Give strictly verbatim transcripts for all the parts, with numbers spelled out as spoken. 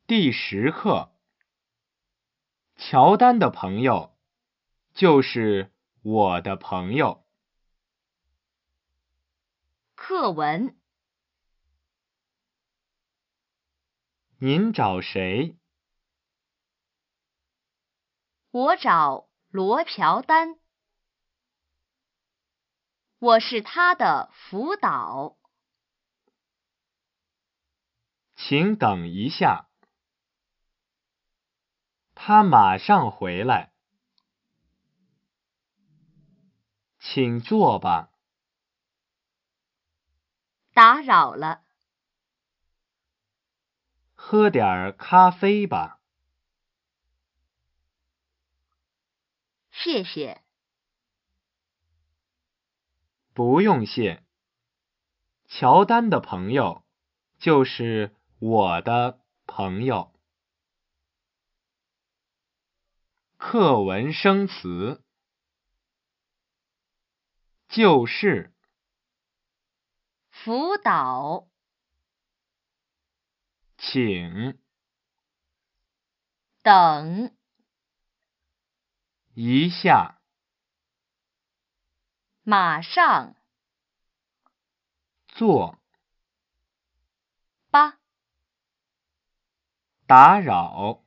第十课，乔丹的朋友就是我的朋友。 课文， 您找谁？ 我找罗朴丹，我是他的辅导。 请等一下，他马上回来。请坐吧。 打扰了， 喝点咖啡吧。 谢谢。 不用谢。乔丹的朋友就是我的朋友。课文生词，就是辅导， 请等， 一下， 马上， 坐， 吧， 打扰，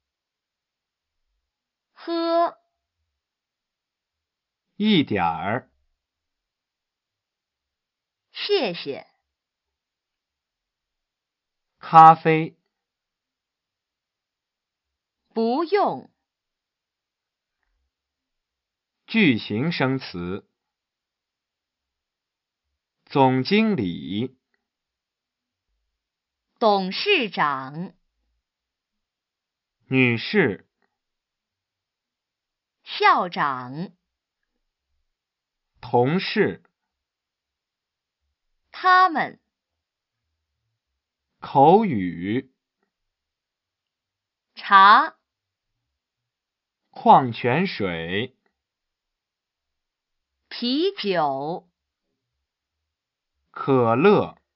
喝， 一点儿， 谢谢。 咖啡， 不用， 句型生词，总经理， 董事长， 女士， 校长， 同事， 他们， 口语， 茶， 矿泉水， 啤酒， 可乐。